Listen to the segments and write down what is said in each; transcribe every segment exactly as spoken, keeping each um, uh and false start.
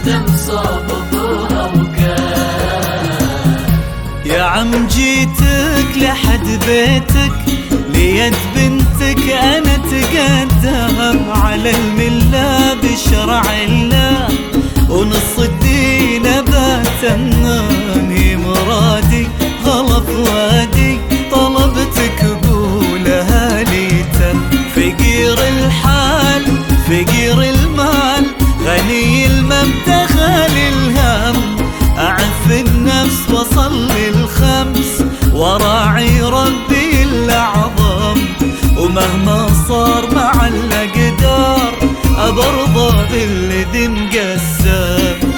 الدم صوب ابوها وكان. يا عم جيتك لحد بيتك ليد بنتك انا تقدم على المله بشرع الله ونص الدين باتمني مرادي غلط وادي طلبتك قولها لي تم. فقير الحال فقير المال غني المبدأ خالي الهم أعف النفس وصلي الخمس وراعي ربي الأعظم ومهما صار مع الأقدار أبرضى بالذي مقسم.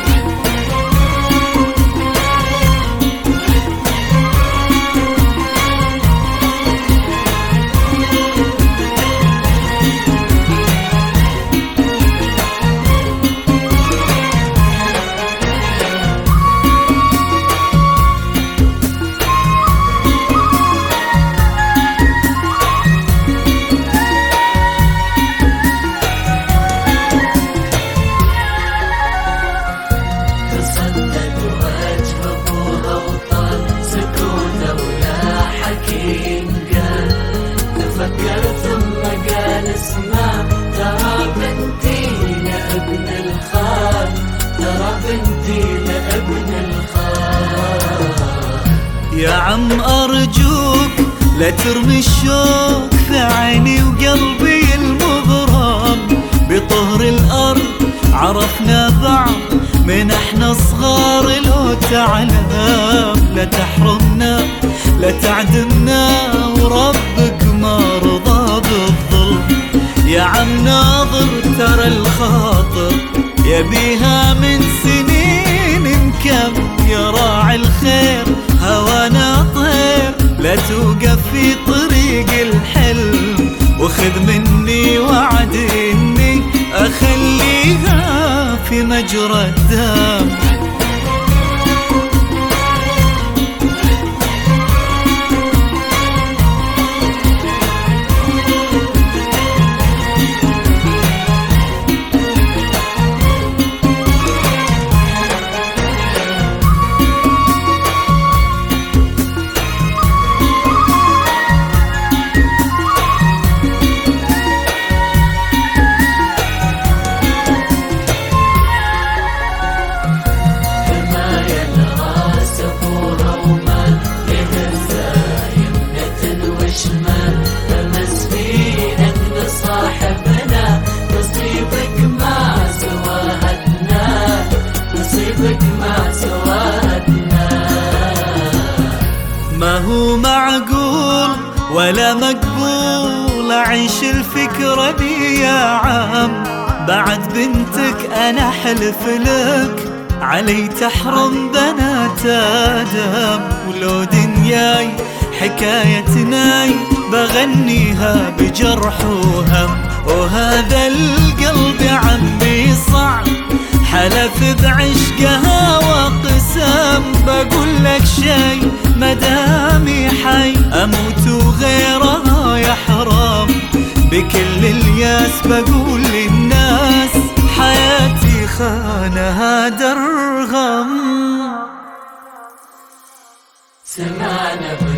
يا عم أرجوك لا ترمي الشوق في عيني وقلبي المغرم بطهر الأرض عرفنا بعض من احنا صغار لو تعلم. لا تحرمنا لا تعدمنا وربك ما رضى بالظلم. يا عم ناظر ترى الخاطر يبيها من سنين مكم يا راعي الخير هوانا طير لا توقف في طريق الحلم وخذ مني وعد اني اخليها في مجرى الدم. ما هو معقول ولا مقبول أعيش الفكرة دي يا عم بعد بنتك أنا حلف لك علي تحرم بنات آدم. ولو دنياي حكايتناي بغنيها بجرح وهم وهذا القلب عمي صعب حلف بعشقها وقسم. بقول لك شي مدامي حي اموت وغيرها يحرم بكل الياس بقول للناس حياتي خانها درغم. سمعنا